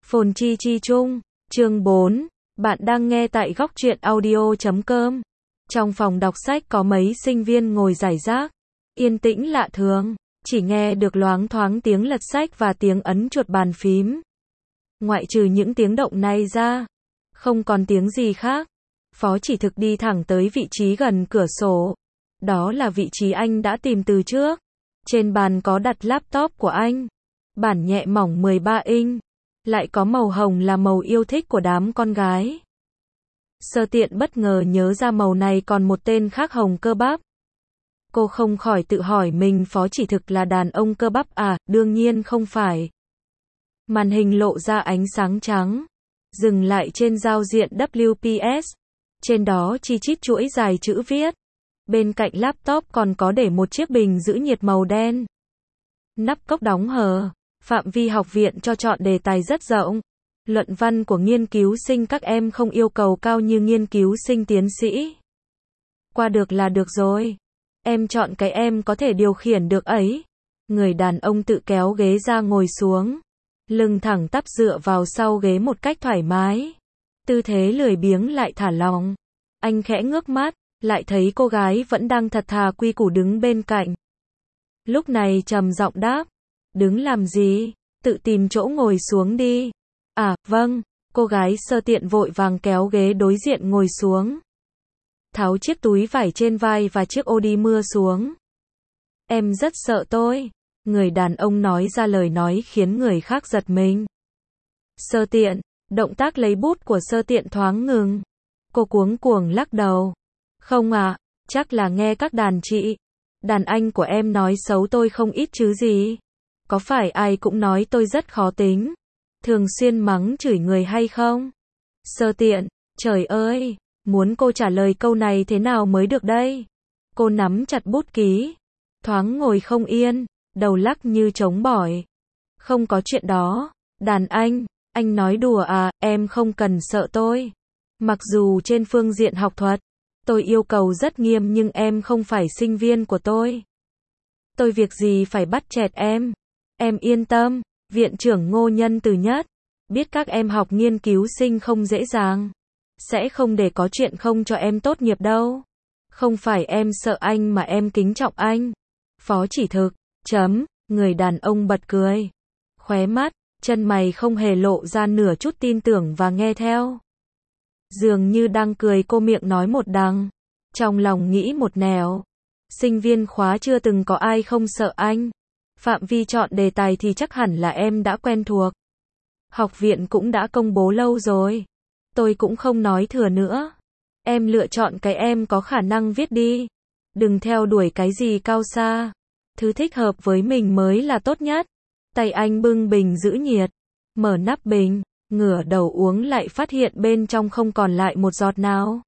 Phồn chi chi chung, chương 4, bạn đang nghe tại góc truyện audio.com. Trong phòng đọc sách có mấy sinh viên ngồi rải rác, yên tĩnh lạ thường, chỉ nghe được loáng thoáng tiếng lật sách và tiếng ấn chuột bàn phím. Ngoại trừ những tiếng động này ra, không còn tiếng gì khác. Phó Chỉ Thực đi thẳng tới vị trí gần cửa sổ. Đó là vị trí anh đã tìm từ trước. Trên bàn có đặt laptop của anh. Bản nhẹ mỏng 13 inch. Lại có màu hồng là màu yêu thích của đám con gái. Sơ Tiện bất ngờ nhớ ra màu này còn một tên khác, hồng cơ bắp. Cô không khỏi tự hỏi mình, Phó Chỉ Thực là đàn ông cơ bắp à? Đương nhiên không phải. Màn hình lộ ra ánh sáng trắng, dừng lại trên giao diện WPS. Trên đó chi chít chuỗi dài chữ viết. Bên cạnh laptop còn có để một chiếc bình giữ nhiệt màu đen. Nắp cốc đóng hờ. Phạm vi học viện cho chọn đề tài rất rộng. Luận văn của nghiên cứu sinh các em không yêu cầu cao như nghiên cứu sinh tiến sĩ. Qua được là được rồi. Em chọn cái em có thể điều khiển được ấy. Người đàn ông tự kéo ghế ra ngồi xuống. Lưng thẳng tắp dựa vào sau ghế một cách thoải mái. Tư thế lười biếng lại thả lỏng. Anh khẽ ngước mắt, lại thấy cô gái vẫn đang thật thà quy củ đứng bên cạnh. Lúc này trầm giọng đáp. Đứng làm gì? Tự tìm chỗ ngồi xuống đi. À, vâng. Cô gái Sơ Tiện vội vàng kéo ghế đối diện ngồi xuống. Tháo chiếc túi vải trên vai và chiếc ô đi mưa xuống. Em rất sợ tôi. Người đàn ông nói ra lời nói khiến người khác giật mình. Sơ Tiện. Động tác lấy bút của Sơ Tiện thoáng ngừng. Cô cuống cuồng lắc đầu. Không à, chắc là nghe các đàn chị. Đàn anh của em nói xấu tôi không ít chứ gì. Có phải ai cũng nói tôi rất khó tính, thường xuyên mắng chửi người hay không? Sơ Tiện, trời ơi, muốn cô trả lời câu này thế nào mới được đây? Cô nắm chặt bút ký, thoáng ngồi không yên, đầu lắc như trống bỏi. Không có chuyện đó, đàn anh nói đùa à, em không cần sợ tôi. Mặc dù trên phương diện học thuật, tôi yêu cầu rất nghiêm nhưng em không phải sinh viên của tôi. Tôi việc gì phải bắt chẹt em. Em yên tâm, viện trưởng Ngô nhân từ nhất. Biết các em học nghiên cứu sinh không dễ dàng. Sẽ không để có chuyện không cho em tốt nghiệp đâu. Không phải em sợ anh mà em kính trọng anh. Phó Chỉ Thực, người đàn ông bật cười. Khóe mắt, chân mày không hề lộ ra nửa chút tin tưởng và nghe theo. Dường như đang cười cô miệng nói một đằng. Trong lòng nghĩ một nẻo. Sinh viên khóa chưa từng có ai không sợ anh. Phạm vi chọn đề tài thì chắc hẳn là em đã quen thuộc. Học viện cũng đã công bố lâu rồi. Tôi cũng không nói thừa nữa. Em lựa chọn cái em có khả năng viết đi. Đừng theo đuổi cái gì cao xa. Thứ thích hợp với mình mới là tốt nhất. Tay anh bưng bình giữ nhiệt. Mở nắp bình, ngửa đầu uống lại phát hiện bên trong không còn lại một giọt nào.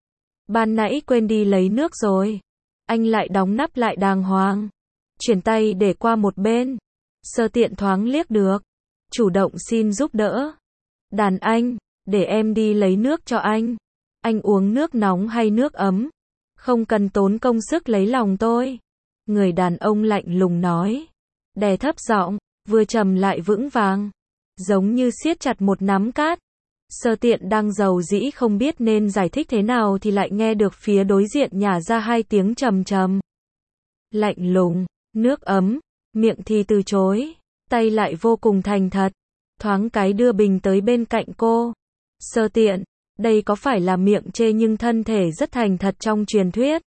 Ban nãy quên đi lấy nước rồi. Anh lại đóng nắp lại đàng hoàng. Chuyển tay để qua một bên. Sơ Tiện thoáng liếc được. Chủ động xin giúp đỡ. Đàn anh, để em đi lấy nước cho anh. Anh uống nước nóng hay nước ấm? Không cần tốn công sức lấy lòng tôi. Người đàn ông lạnh lùng nói. Đè thấp giọng, vừa trầm lại vững vàng. Giống như siết chặt một nắm cát. Sơ Tiện đang rầu rĩ không biết nên giải thích thế nào thì lại nghe được phía đối diện nhả ra hai tiếng trầm trầm. Lạnh lùng. Nước ấm, miệng thì từ chối, tay lại vô cùng thành thật, thoáng cái đưa bình tới bên cạnh cô. Sơ Tiện, đây có phải là miệng chê nhưng thân thể rất thành thật trong truyền thuyết?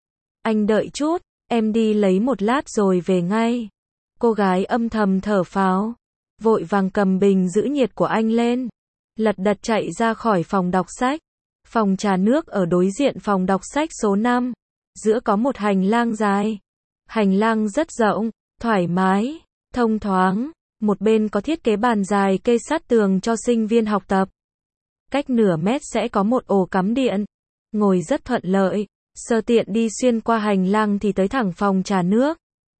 Anh đợi chút, em đi lấy một lát rồi về ngay. Cô gái âm thầm thở phào, vội vàng cầm bình giữ nhiệt của anh lên, lật đật chạy ra khỏi phòng đọc sách. Phòng trà nước ở đối diện phòng đọc sách số 5, giữa có một hành lang dài. Hành lang rất rộng, thoải mái, thông thoáng, một bên có thiết kế bàn dài kê sát tường cho sinh viên học tập. Cách nửa mét sẽ có một ổ cắm điện, ngồi rất thuận lợi. Sơ Tiện đi xuyên qua hành lang thì tới thẳng phòng trà nước.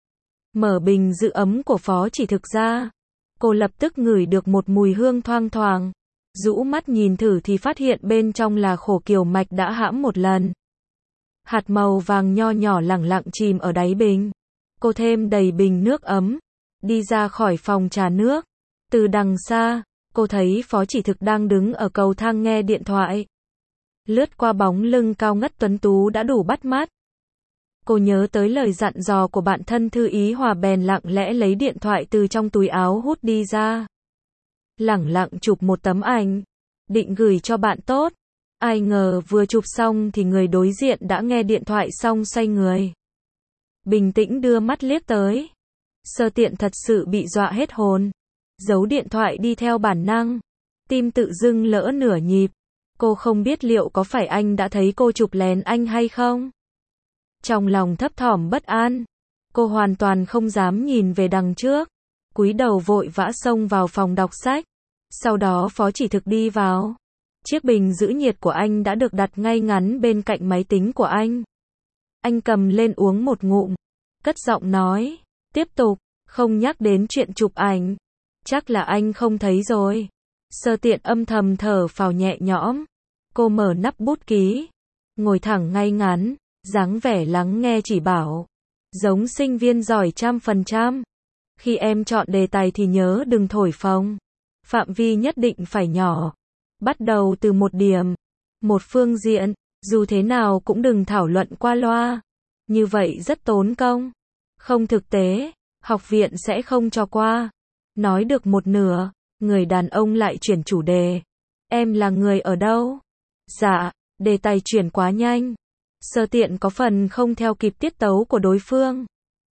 Mở bình giữ ấm của Phó Chỉ Thực ra, cô lập tức ngửi được một mùi hương thoang thoảng. Rũ mắt nhìn thử thì phát hiện bên trong là khổ kiều mạch đã hãm một lần. Hạt màu vàng nho nhỏ lẳng lặng chìm ở đáy bình. Cô thêm đầy bình nước ấm, đi ra khỏi phòng trà nước. Từ đằng xa, cô thấy Phó Chỉ Thực đang đứng ở cầu thang nghe điện thoại. Lướt qua bóng lưng cao ngất tuấn tú đã đủ bắt mắt. Cô nhớ tới lời dặn dò của bạn thân Thư Ý Hòa bèn lặng lẽ lấy điện thoại từ trong túi áo hút đi ra. Lẳng lặng chụp một tấm ảnh, định gửi cho bạn tốt. Ai ngờ vừa chụp xong thì người đối diện đã nghe điện thoại xong xoay người. Bình tĩnh đưa mắt liếc tới. Sơ Tiện thật sự bị dọa hết hồn. Giấu điện thoại đi theo bản năng. Tim tự dưng lỡ nửa nhịp. Cô không biết liệu có phải anh đã thấy cô chụp lén anh hay không. Trong lòng thấp thỏm bất an, cô hoàn toàn không dám nhìn về đằng trước. Cúi đầu vội vã xông vào phòng đọc sách. Sau đó Phó Chỉ Thực đi vào. Chiếc bình giữ nhiệt của anh đã được đặt ngay ngắn bên cạnh máy tính của anh. Anh cầm lên uống một ngụm, cất giọng nói, tiếp tục, không nhắc đến chuyện chụp ảnh. Chắc là anh không thấy rồi. Sơ Tiện âm thầm thở phào nhẹ nhõm. Cô mở nắp bút ký, ngồi thẳng ngay ngắn, dáng vẻ lắng nghe chỉ bảo. Giống sinh viên giỏi 100%. Khi em chọn đề tài thì nhớ đừng thổi phồng. Phạm vi nhất định phải nhỏ. Bắt đầu từ một điểm, một phương diện, dù thế nào cũng đừng thảo luận qua loa. Như vậy rất tốn công, không thực tế, học viện sẽ không cho qua. Nói được một nửa, người đàn ông lại chuyển chủ đề. Em là người ở đâu? Dạ, đề tài chuyển quá nhanh. Sơ Tiện có phần không theo kịp tiết tấu của đối phương.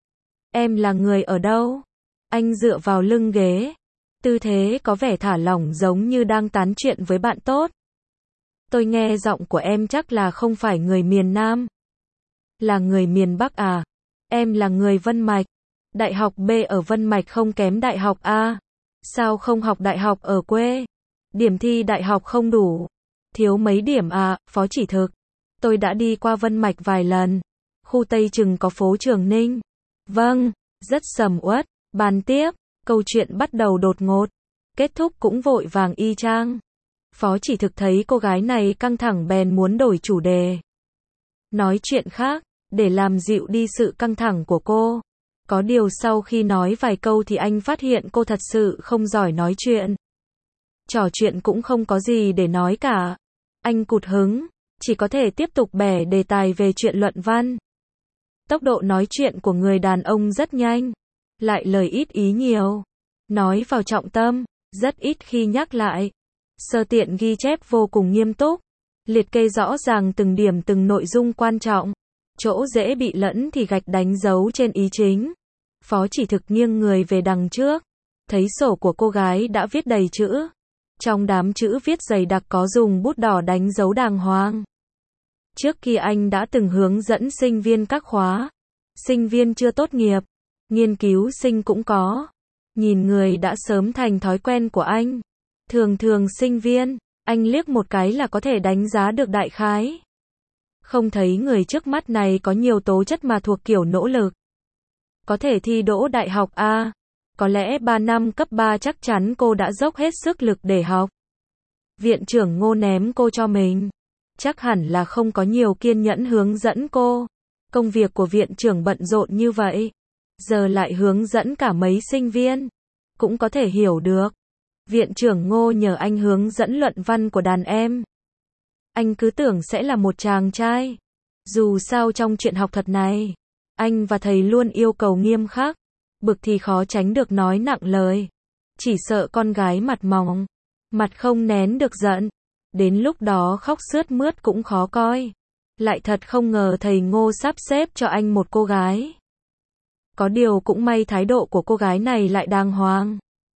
Em là người ở đâu? Anh dựa vào lưng ghế. Tư thế có vẻ thả lỏng giống như đang tán chuyện với bạn tốt. Tôi nghe giọng của em chắc là không phải người miền Nam. Là người miền Bắc à? Em là người Vân Mạch. Đại học B ở Vân Mạch không kém đại học A. Sao không học đại học ở quê? Điểm thi đại học không đủ. Thiếu mấy điểm à, Phó Chỉ Thực. Tôi đã đi qua Vân Mạch vài lần. Khu Tây Trừng có phố Trường Ninh. Vâng, rất sầm uất. Bàn tiếp, câu chuyện bắt đầu đột ngột. Kết thúc cũng vội vàng y chang. Phó Chỉ Thực thấy cô gái này căng thẳng bèn muốn đổi chủ đề. Nói chuyện khác, để làm dịu đi sự căng thẳng của cô. Có điều sau khi nói vài câu thì anh phát hiện cô thật sự không giỏi nói chuyện. Trò chuyện cũng không có gì để nói cả. Anh cụt hứng, chỉ có thể tiếp tục bẻ đề tài về chuyện luận văn. Tốc độ nói chuyện của người đàn ông rất nhanh, lại lời ít ý nhiều. Nói vào trọng tâm, rất ít khi nhắc lại. Sơ Tiện ghi chép vô cùng nghiêm túc, liệt kê rõ ràng từng điểm từng nội dung quan trọng. Chỗ dễ bị lẫn thì gạch đánh dấu trên ý chính. Phó Chỉ Thực nghiêng người về đằng trước, thấy sổ của cô gái đã viết đầy chữ. Trong đám chữ viết dày đặc có dùng bút đỏ đánh dấu đàng hoàng. Trước kia anh đã từng hướng dẫn sinh viên các khóa. Sinh viên chưa tốt nghiệp, nghiên cứu sinh cũng có. Nhìn người đã sớm thành thói quen của anh. Thường thường sinh viên, anh liếc một cái là có thể đánh giá được đại khái. Không thấy người trước mắt này có nhiều tố chất mà thuộc kiểu nỗ lực. Có thể thi đỗ đại học A. Có lẽ 3 năm cấp 3 chắc chắn cô đã dốc hết sức lực để học. Viện trưởng Ngô ném cô cho mình. Chắc hẳn là không có nhiều kiên nhẫn hướng dẫn cô. Công việc của viện trưởng bận rộn như vậy. Giờ lại hướng dẫn cả mấy sinh viên. Cũng có thể hiểu được. Viện trưởng Ngô nhờ anh hướng dẫn luận văn của đàn em. Anh cứ tưởng sẽ là một chàng trai. Dù sao trong chuyện học thuật này, anh và thầy luôn yêu cầu nghiêm khắc. Bực thì khó tránh được nói nặng lời. Chỉ sợ con gái mặt mỏng, mặt không nén được giận. Đến lúc đó khóc sướt mướt cũng khó coi. Lại thật không ngờ thầy Ngô sắp xếp cho anh một cô gái. Có điều cũng may thái độ của cô gái này lại đàng hoàng.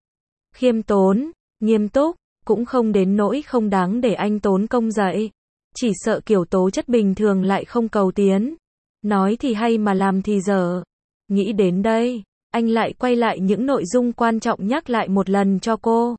Khiêm tốn, nghiêm túc, cũng không đến nỗi không đáng để anh tốn công dạy. Chỉ sợ kiểu tố chất bình thường lại không cầu tiến. Nói thì hay mà làm thì dở. Nghĩ đến đây, anh lại quay lại những nội dung quan trọng nhắc lại một lần cho cô.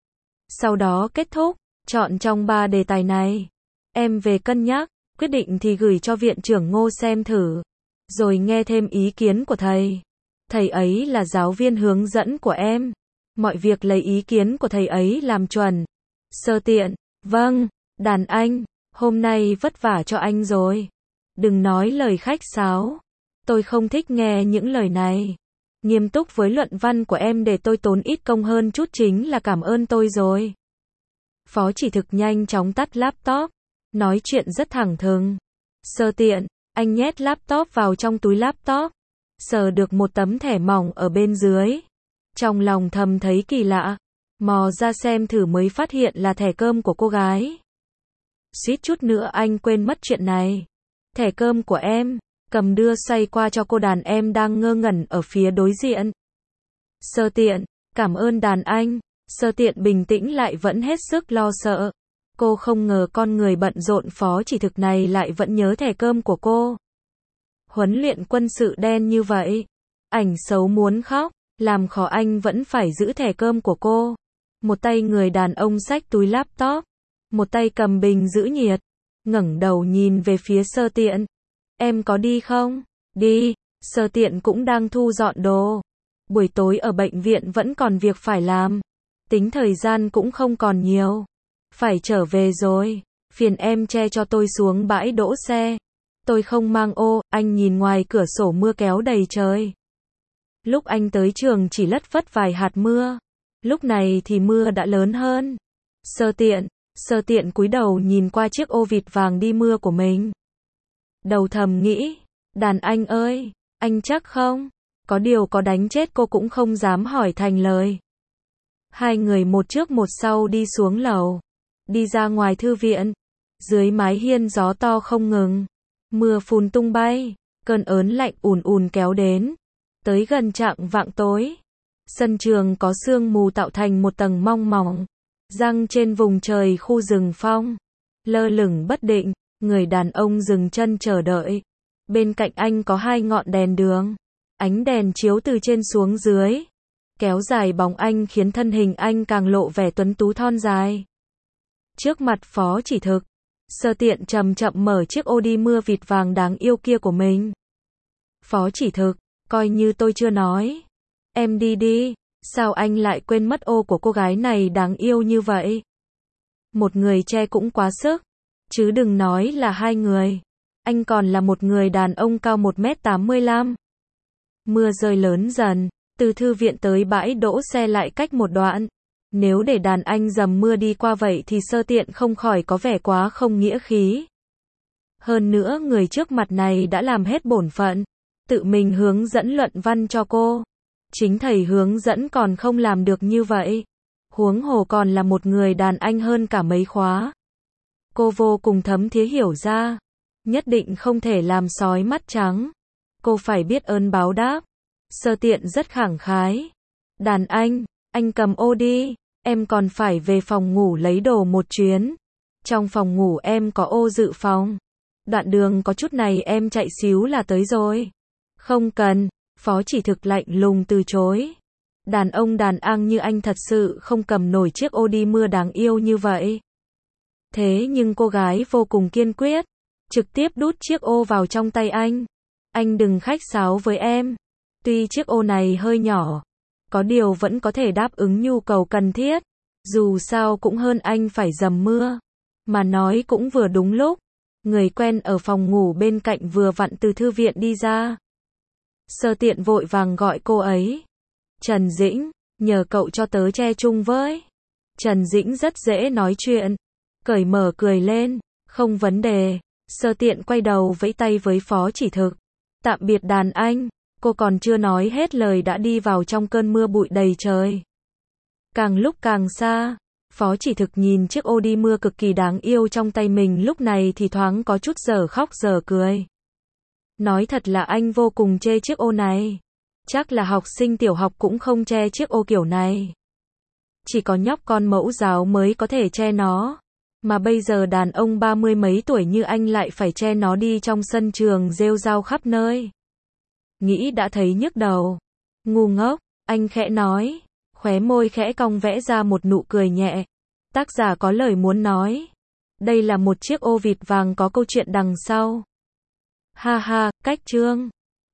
Sau đó kết thúc, chọn trong 3 đề tài này. Em về cân nhắc, quyết định thì gửi cho viện trưởng Ngô xem thử. Rồi nghe thêm ý kiến của thầy. Thầy ấy là giáo viên hướng dẫn của em. Mọi việc lấy ý kiến của thầy ấy làm chuẩn. Sơ Tiện, vâng, đàn anh, hôm nay vất vả cho anh rồi. Đừng nói lời khách sáo. Tôi không thích nghe những lời này. Nghiêm túc với luận văn của em để tôi tốn ít công hơn chút chính là cảm ơn tôi rồi. Phó chỉ thực nhanh chóng tắt laptop. Nói chuyện rất thẳng thừng. Sơ tiện, anh nhét laptop vào trong túi laptop. Sờ được một tấm thẻ mỏng ở bên dưới. Trong lòng thầm thấy kỳ lạ. Mò ra xem thử mới phát hiện là thẻ cơm của cô gái. Suýt chút nữa anh quên mất chuyện này. Thẻ cơm của em, cầm đưa xoay qua cho cô đàn em đang ngơ ngẩn ở phía đối diện. Sơ tiện, cảm ơn đàn anh. Sơ tiện bình tĩnh lại vẫn hết sức lo sợ. Cô không ngờ con người bận rộn phó chỉ thực này lại vẫn nhớ thẻ cơm của cô. Huấn luyện quân sự đen như vậy. Ảnh xấu muốn khóc, làm khó anh vẫn phải giữ thẻ cơm của cô. Một tay người đàn ông xách túi laptop, một tay cầm bình giữ nhiệt, ngẩng đầu nhìn về phía sơ tiện. Em có đi không? Đi, sơ tiện cũng đang thu dọn đồ. Buổi tối ở bệnh viện vẫn còn việc phải làm. Tính thời gian cũng không còn nhiều. Phải trở về rồi, phiền em che cho tôi xuống bãi đỗ xe. Tôi không mang ô, anh nhìn ngoài cửa sổ mưa kéo đầy trời. Lúc anh tới trường chỉ lất phất vài hạt mưa. Lúc này thì mưa đã lớn hơn. Sơ tiện cúi đầu nhìn qua chiếc ô vịt vàng đi mưa của mình. Đầu thầm nghĩ, đàn anh ơi, anh chắc không? Có điều có đánh chết cô cũng không dám hỏi thành lời. Hai người một trước một sau đi xuống lầu. Đi ra ngoài thư viện. Dưới mái hiên gió to không ngừng. Mưa phùn tung bay. Cơn ớn lạnh ùn ùn kéo đến. Tới gần chạng vạng tối. Sân trường có sương mù tạo thành một tầng mong mỏng. Giăng trên vùng trời khu rừng phong. Lơ lửng bất định. Người đàn ông dừng chân chờ đợi. Bên cạnh anh có hai ngọn đèn đường. Ánh đèn chiếu từ trên xuống dưới. Kéo dài bóng anh khiến thân hình anh càng lộ vẻ tuấn tú thon dài. Trước mặt phó chỉ thực, sơ tiện chậm chậm mở chiếc ô đi mưa vịt vàng đáng yêu kia của mình. Phó chỉ thực, coi như tôi chưa nói. Em đi đi, sao anh lại quên mất ô của cô gái này đáng yêu như vậy? Một người che cũng quá sức, chứ đừng nói là hai người. Anh còn là một người đàn ông cao 1m85. Mưa rơi lớn dần, từ thư viện tới bãi đỗ xe lại cách một đoạn. Nếu để đàn anh dầm mưa đi qua vậy thì sơ tiện không khỏi có vẻ quá không nghĩa khí. Hơn nữa người trước mặt này đã làm hết bổn phận, tự mình hướng dẫn luận văn cho cô. Chính thầy hướng dẫn còn không làm được như vậy. Huống hồ còn là một người đàn anh hơn cả mấy khóa. Cô vô cùng thấm thía hiểu ra. Nhất định không thể làm sói mắt trắng. Cô phải biết ơn báo đáp. Sơ tiện rất khẳng khái. Đàn anh cầm ô đi. Em còn phải về phòng ngủ lấy đồ một chuyến. Trong phòng ngủ em có ô dự phòng. Đoạn đường có chút này em chạy xíu là tới rồi. Không cần, phó chỉ thực lạnh lùng từ chối. Đàn ông đàn anh như anh thật sự không cầm nổi chiếc ô đi mưa đáng yêu như vậy. Thế nhưng cô gái vô cùng kiên quyết. Trực tiếp đút chiếc ô vào trong tay anh. Anh đừng khách sáo với em. Tuy chiếc ô này hơi nhỏ. Có điều vẫn có thể đáp ứng nhu cầu cần thiết. Dù sao cũng hơn anh phải dầm mưa. Mà nói cũng vừa đúng lúc. Người quen ở phòng ngủ bên cạnh vừa vặn từ thư viện đi ra. Sơ tiện vội vàng gọi cô ấy. Trần Dĩnh, nhờ cậu cho tớ che chung với. Trần Dĩnh rất dễ nói chuyện. Cởi mở cười lên. Không vấn đề. Sơ tiện quay đầu vẫy tay với phó chỉ thực. Tạm biệt đàn anh. Cô còn chưa nói hết lời đã đi vào trong cơn mưa bụi đầy trời. Càng lúc càng xa, phó chỉ thực nhìn chiếc ô đi mưa cực kỳ đáng yêu trong tay mình lúc này thì thoáng có chút giờ khóc giờ cười. Nói thật là anh vô cùng chê chiếc ô này. Chắc là học sinh tiểu học cũng không che chiếc ô kiểu này. Chỉ có nhóc con mẫu giáo mới có thể che nó. Mà bây giờ đàn ông 30 mấy tuổi như anh lại phải che nó đi trong sân trường rêu rao khắp nơi. Nghĩ đã thấy nhức đầu. Ngu ngốc, anh khẽ nói. Khóe môi khẽ cong vẽ ra một nụ cười nhẹ. Tác giả có lời muốn nói. Đây là một chiếc ô vịt vàng có câu chuyện đằng sau. Ha ha, cách chương.